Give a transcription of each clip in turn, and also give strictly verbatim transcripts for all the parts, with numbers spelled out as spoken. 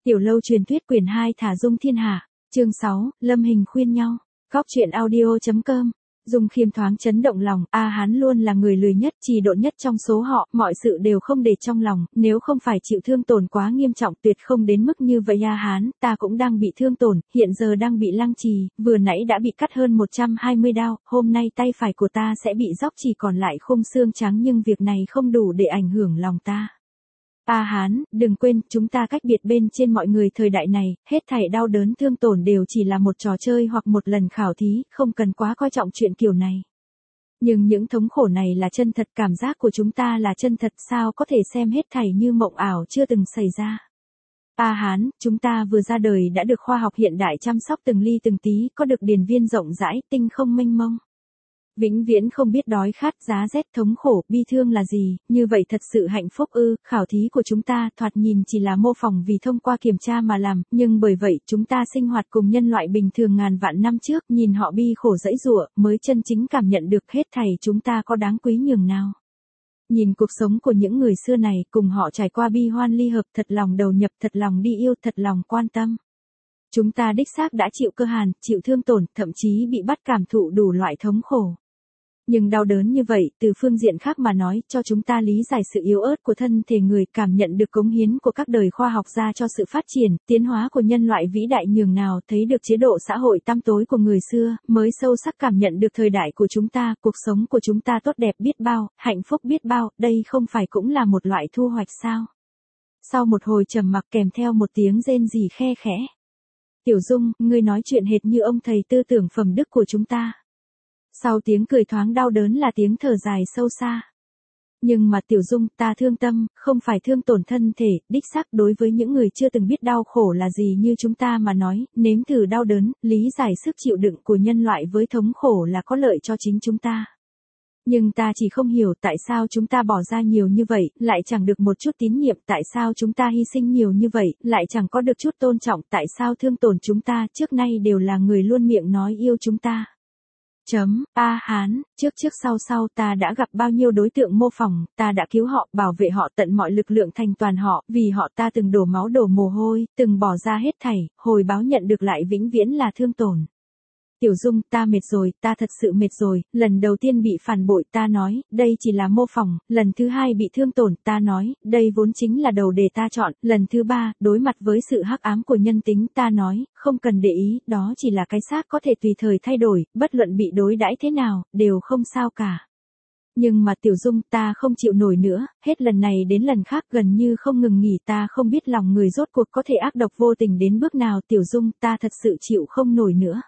Tiểu lâu truyền thuyết quyển hai thả dung thiên hạ, chương sáu, Lâm Hình khuyên nhau. Góc truyện audio chấm com. Dung Khiêm thoáng chấn động lòng, A Hán luôn là người lười nhất, trì độn nhất trong số họ, mọi sự đều không để trong lòng, nếu không phải chịu thương tổn quá nghiêm trọng tuyệt không đến mức như vậy. A Hán, ta cũng đang bị thương tổn, hiện giờ đang bị lăng trì, vừa nãy đã bị cắt hơn một trăm hai mươi đao, hôm nay tay phải của ta sẽ bị róc chỉ còn lại khung xương trắng, nhưng việc này không đủ để ảnh hưởng lòng ta. A Hán, đừng quên, chúng ta cách biệt bên trên mọi người thời đại này, hết thảy đau đớn thương tổn đều chỉ là một trò chơi hoặc một lần khảo thí, không cần quá coi trọng chuyện kiểu này. Nhưng những thống khổ này là chân thật, cảm giác của chúng ta là chân thật, sao có thể xem hết thảy như mộng ảo chưa từng xảy ra. A Hán, chúng ta vừa ra đời đã được khoa học hiện đại chăm sóc từng ly từng tí, có được điền viên rộng rãi, tinh không mênh mông. Vĩnh viễn không biết đói khát, giá rét, thống khổ, bi thương là gì, như vậy thật sự hạnh phúc ư? Khảo thí của chúng ta thoạt nhìn chỉ là mô phỏng vì thông qua kiểm tra mà làm, nhưng bởi vậy chúng ta sinh hoạt cùng nhân loại bình thường ngàn vạn năm trước, nhìn họ bi khổ dẫy giụa, mới chân chính cảm nhận được hết thảy chúng ta có đáng quý nhường nào. Nhìn cuộc sống của những người xưa này, cùng họ trải qua bi hoan ly hợp, thật lòng đầu nhập, thật lòng đi yêu, thật lòng quan tâm. Chúng ta đích xác đã chịu cơ hàn, chịu thương tổn, thậm chí bị bắt cảm thụ đủ loại thống khổ. Nhưng đau đớn như vậy, từ phương diện khác mà nói, cho chúng ta lý giải sự yếu ớt của thân thể người, cảm nhận được cống hiến của các đời khoa học gia cho sự phát triển, tiến hóa của nhân loại vĩ đại nhường nào, thấy được chế độ xã hội tăm tối của người xưa, mới sâu sắc cảm nhận được thời đại của chúng ta, cuộc sống của chúng ta tốt đẹp biết bao, hạnh phúc biết bao, đây không phải cũng là một loại thu hoạch sao? Sau một hồi trầm mặc kèm theo một tiếng rên rỉ khe khẽ. Tiểu Dung, ngươi nói chuyện hệt như ông thầy tư tưởng phẩm đức của chúng ta. Sau tiếng cười thoáng đau đớn là tiếng thở dài sâu xa. Nhưng mà Tiểu Dung, ta thương tâm, không phải thương tổn thân thể, đích xác đối với những người chưa từng biết đau khổ là gì như chúng ta mà nói, nếm thử đau đớn, lý giải sức chịu đựng của nhân loại với thống khổ là có lợi cho chính chúng ta. Nhưng ta chỉ không hiểu tại sao chúng ta bỏ ra nhiều như vậy, lại chẳng được một chút tín nhiệm, tại sao chúng ta hy sinh nhiều như vậy, lại chẳng có được chút tôn trọng, tại sao thương tổn chúng ta, trước nay đều là người luôn miệng nói yêu chúng ta. Chấm, A Hán, trước trước sau sau ta đã gặp bao nhiêu đối tượng mô phỏng, ta đã cứu họ, bảo vệ họ tận mọi lực lượng thành toàn họ, vì họ ta từng đổ máu đổ mồ hôi, từng bỏ ra hết thảy, hồi báo nhận được lại vĩnh viễn là thương tổn. Tiểu Dung, ta mệt rồi, ta thật sự mệt rồi, lần đầu tiên bị phản bội, ta nói, đây chỉ là mô phỏng, lần thứ hai bị thương tổn, ta nói, đây vốn chính là đầu đề ta chọn, lần thứ ba, đối mặt với sự hắc ám của nhân tính, ta nói, không cần để ý, đó chỉ là cái xác có thể tùy thời thay đổi, bất luận bị đối đãi thế nào, đều không sao cả. Nhưng mà Tiểu Dung, ta không chịu nổi nữa, hết lần này đến lần khác gần như không ngừng nghỉ, ta không biết lòng người rốt cuộc có thể ác độc vô tình đến bước nào. Tiểu Dung, ta thật sự chịu không nổi nữa.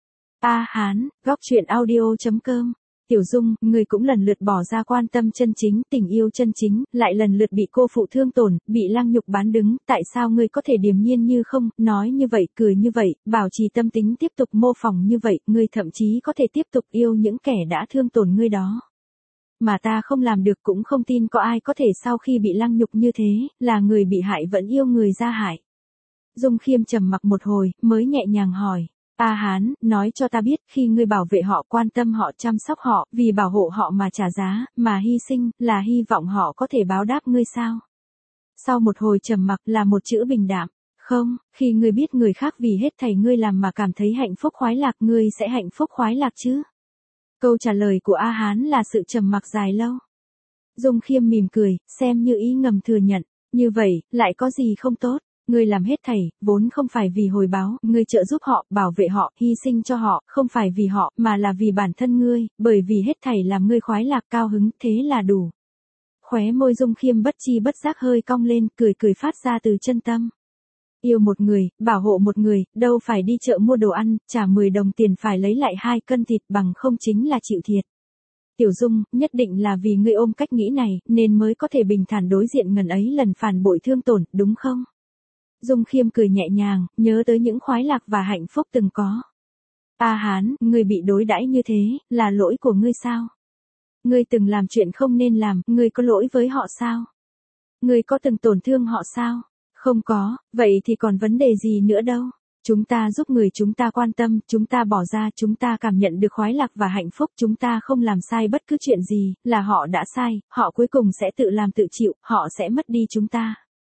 A Hán, góc truyện audio chấm com. Tiểu Dung, người cũng lần lượt bỏ ra quan tâm chân chính, tình yêu chân chính, lại lần lượt bị cô phụ thương tổn, bị lăng nhục bán đứng, tại sao ngươi có thể điềm nhiên như không, nói như vậy, cười như vậy, bảo trì tâm tính tiếp tục mô phỏng như vậy, ngươi thậm chí có thể tiếp tục yêu những kẻ đã thương tổn ngươi đó. Mà ta không làm được, cũng không tin có ai có thể sau khi bị lăng nhục như thế, là người bị hại vẫn yêu người ra hại. Dung Khiêm trầm mặc một hồi, mới nhẹ nhàng hỏi. A Hán, nói cho ta biết, khi ngươi bảo vệ họ, quan tâm họ, chăm sóc họ, vì bảo hộ họ mà trả giá, mà hy sinh, là hy vọng họ có thể báo đáp ngươi sao? Sau một hồi trầm mặc là một chữ bình đạm. Không, khi ngươi biết người khác vì hết thảy ngươi làm mà cảm thấy hạnh phúc khoái lạc, ngươi sẽ hạnh phúc khoái lạc chứ? Câu trả lời của A Hán là sự trầm mặc dài lâu. Dung Khiêm mỉm cười, xem như ý ngầm thừa nhận. Như vậy, lại có gì không tốt? Ngươi làm hết thảy, vốn không phải vì hồi báo, ngươi trợ giúp họ, bảo vệ họ, hy sinh cho họ, không phải vì họ, mà là vì bản thân ngươi, bởi vì hết thảy làm ngươi khoái lạc cao hứng, thế là đủ. Khóe môi Dung Khiêm bất chi bất giác hơi cong lên, cười cười phát ra từ chân tâm. Yêu một người, bảo hộ một người, đâu phải đi chợ mua đồ ăn, trả mười đồng tiền phải lấy lại hai cân thịt, bằng không chính là chịu thiệt. Tiểu Dung, nhất định là vì ngươi ôm cách nghĩ này, nên mới có thể bình thản đối diện ngần ấy lần phản bội thương tổn, đúng không? Dung Khiêm cười nhẹ nhàng, nhớ tới những khoái lạc và hạnh phúc từng có. A Hán, ngươi bị đối đãi như thế, là lỗi của ngươi sao? Ngươi từng làm chuyện không nên làm, ngươi có lỗi với họ sao? Ngươi có từng tổn thương họ sao? Không có, vậy thì còn vấn đề gì nữa đâu? Chúng ta giúp người, chúng ta quan tâm, chúng ta bỏ ra, chúng ta cảm nhận được khoái lạc và hạnh phúc, chúng ta không làm sai bất cứ chuyện gì, là họ đã sai, họ cuối cùng sẽ tự làm tự chịu, họ sẽ mất đi chúng ta.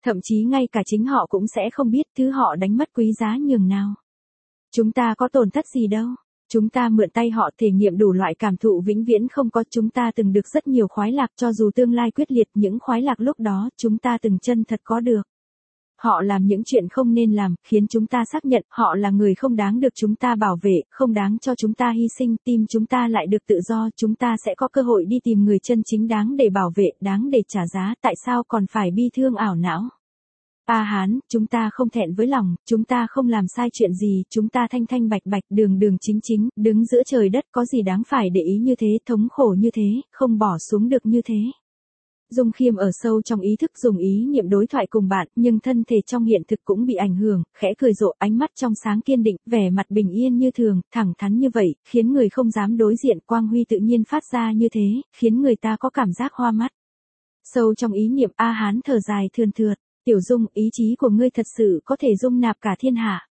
Thậm chí ngay cả chính họ cũng sẽ không biết thứ họ đánh mất quý giá nhường nào. Chúng ta có tổn thất gì đâu. Chúng ta mượn tay họ thể nghiệm đủ loại cảm thụ vĩnh viễn không có. Chúng ta từng được rất nhiều khoái lạc cho dù tương lai quyết liệt, những khoái lạc lúc đó chúng ta từng chân thật có được. Họ làm những chuyện không nên làm, khiến chúng ta xác nhận họ là người không đáng được chúng ta bảo vệ, không đáng cho chúng ta hy sinh. Tim chúng ta lại được tự do, chúng ta sẽ có cơ hội đi tìm người chân chính đáng để bảo vệ, đáng để trả giá. Tại sao còn phải bi thương ảo não? A Hán, chúng ta không thẹn với lòng, chúng ta không làm sai chuyện gì, chúng ta thanh thanh bạch bạch, đường đường chính chính, đứng giữa trời đất, có gì đáng phải để ý như thế, thống khổ như thế, không bỏ xuống được như thế. Dung Khiêm ở sâu trong ý thức dùng ý niệm đối thoại cùng bạn, nhưng thân thể trong hiện thực cũng bị ảnh hưởng, khẽ cười rộ, ánh mắt trong sáng kiên định, vẻ mặt bình yên như thường, thẳng thắn như vậy, khiến người không dám đối diện, quang huy tự nhiên phát ra như thế, khiến người ta có cảm giác hoa mắt. Sâu trong ý niệm A Hán thở dài thườn thượt, Tiểu Dung, ý chí của ngươi thật sự có thể dung nạp cả thiên hạ.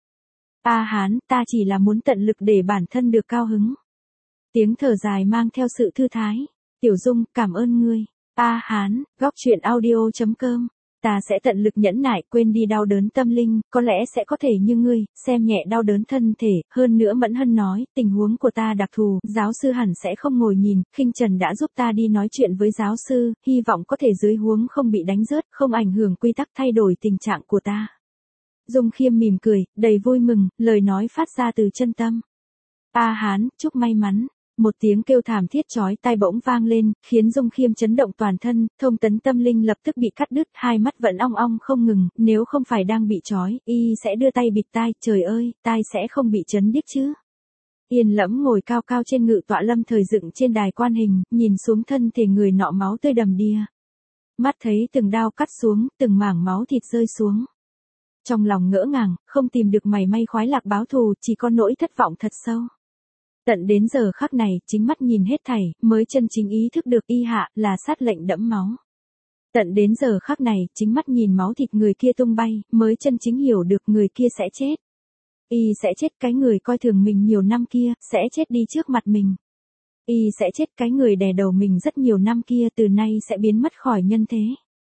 A Hán, ta chỉ là muốn tận lực để bản thân được cao hứng. Tiếng thở dài mang theo sự thư thái. Tiểu Dung, cảm ơn ngươi. A Hán, góc truyện audio chấm com. Ta sẽ tận lực nhẫn nại, quên đi đau đớn tâm linh, có lẽ sẽ có thể như ngươi, xem nhẹ đau đớn thân thể. Hơn nữa Mẫn Hân nói, tình huống của ta đặc thù, giáo sư hẳn sẽ không ngồi nhìn. Khinh Trần đã giúp ta đi nói chuyện với giáo sư, hy vọng có thể dưới huống không bị đánh rớt, không ảnh hưởng quy tắc, thay đổi tình trạng của ta. Dung Khiêm mỉm cười, đầy vui mừng, lời nói phát ra từ chân tâm. A Hán, chúc may mắn. Một tiếng kêu thảm thiết chói tai bỗng vang lên, khiến Dung Khiêm chấn động toàn thân, thông tấn tâm linh lập tức bị cắt đứt, hai mắt vẫn ong ong không ngừng, nếu không phải đang bị trói, y sẽ đưa tay bịt tai, trời ơi, tai sẽ không bị chấn điếc chứ. Yên Lẫm ngồi cao cao trên ngự tọa lâm thời dựng trên đài quan hình, nhìn xuống thân thể người nọ máu tươi đầm đìa. Mắt thấy từng đao cắt xuống, từng mảng máu thịt rơi xuống. Trong lòng ngỡ ngàng, không tìm được mảy may khoái lạc báo thù, chỉ có nỗi thất vọng thật sâu. Tận đến giờ khắc này, chính mắt nhìn hết thảy, mới chân chính ý thức được y hạ là sát lệnh đẫm máu. Tận đến giờ khắc này, chính mắt nhìn máu thịt người kia tung bay, mới chân chính hiểu được người kia sẽ chết. Y sẽ chết, cái người coi thường mình nhiều năm kia, sẽ chết đi trước mặt mình. Y sẽ chết, cái người đè đầu mình rất nhiều năm kia từ nay sẽ biến mất khỏi nhân thế.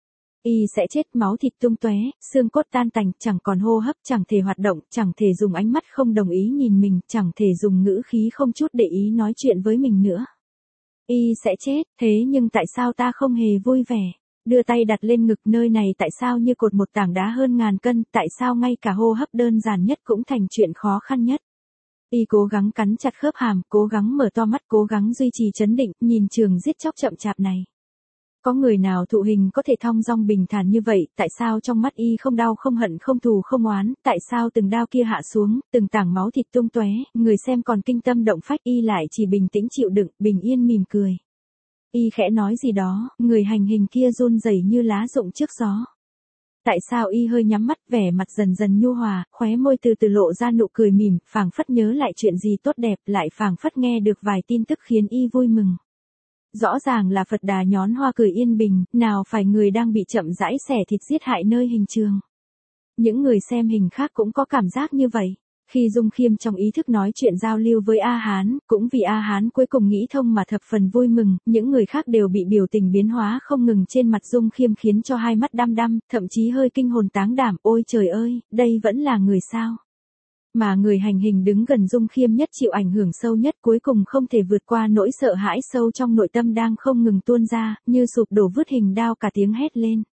Y sẽ chết, máu thịt tung tóe, xương cốt tan tành, chẳng còn hô hấp, chẳng thể hoạt động, chẳng thể dùng ánh mắt không đồng ý nhìn mình, chẳng thể dùng ngữ khí không chút để ý nói chuyện với mình nữa. Y sẽ chết, thế nhưng tại sao ta không hề vui vẻ? Đưa tay đặt lên ngực, nơi này tại sao như cột một tảng đá hơn ngàn cân, tại sao ngay cả hô hấp đơn giản nhất cũng thành chuyện khó khăn nhất? Y cố gắng cắn chặt khớp hàm, cố gắng mở to mắt, cố gắng duy trì trấn định, nhìn trường giết chóc chậm chạp này. Có người nào thụ hình có thể thong dong bình thản như vậy, tại sao trong mắt y không đau không hận không thù không oán, tại sao từng đao kia hạ xuống, từng tảng máu thịt tung tóe, người xem còn kinh tâm động phách, y lại chỉ bình tĩnh chịu đựng, bình yên mỉm cười. Y khẽ nói gì đó, người hành hình kia run rẩy như lá rụng trước gió. Tại sao y hơi nhắm mắt, vẻ mặt dần dần nhu hòa, khóe môi từ từ lộ ra nụ cười mỉm, phảng phất nhớ lại chuyện gì tốt đẹp, lại phảng phất nghe được vài tin tức khiến y vui mừng. Rõ ràng là Phật Đà nhón hoa cười yên bình, nào phải người đang bị chậm rãi xẻ thịt giết hại nơi hình trường. Những người xem hình khác cũng có cảm giác như vậy. Khi Dung Khiêm trong ý thức nói chuyện giao lưu với A Hán, cũng vì A Hán cuối cùng nghĩ thông mà thập phần vui mừng, những người khác đều bị biểu tình biến hóa không ngừng trên mặt Dung Khiêm khiến cho hai mắt đăm đăm, thậm chí hơi kinh hồn táng đảm, ôi trời ơi, đây vẫn là người sao? Mà người hành hình đứng gần Dung Khiêm nhất chịu ảnh hưởng sâu nhất cuối cùng không thể vượt qua nỗi sợ hãi sâu trong nội tâm đang không ngừng tuôn ra, như sụp đổ vứt hình đao cả tiếng hét lên.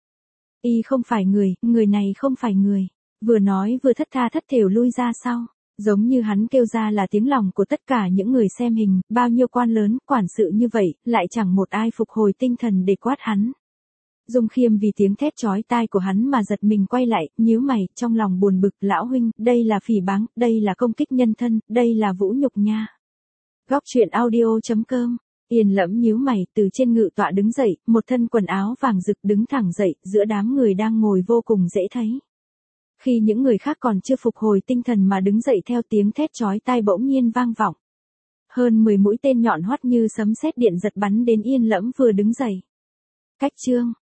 Y không phải người, người này không phải người. Vừa nói vừa thất tha thất thểu lui ra sau. Giống như hắn kêu ra là tiếng lòng của tất cả những người xem hình, bao nhiêu quan lớn, quản sự như vậy, lại chẳng một ai phục hồi tinh thần để quát hắn. Dung Khiêm vì tiếng thét chói tai của hắn mà giật mình quay lại, nhíu mày, trong lòng buồn bực, lão huynh, đây là phỉ báng, đây là công kích nhân thân, đây là vũ nhục nha. Góc truyện audio chấm com. Yên Lẫm nhíu mày, từ trên ngự tọa đứng dậy, một thân quần áo vàng rực đứng thẳng dậy, giữa đám người đang ngồi vô cùng dễ thấy. Khi những người khác còn chưa phục hồi tinh thần mà đứng dậy theo tiếng thét chói tai bỗng nhiên vang vọng. Hơn mười mũi tên nhọn hoắt như sấm sét điện giật bắn đến Yên Lẫm vừa đứng dậy. Cách chương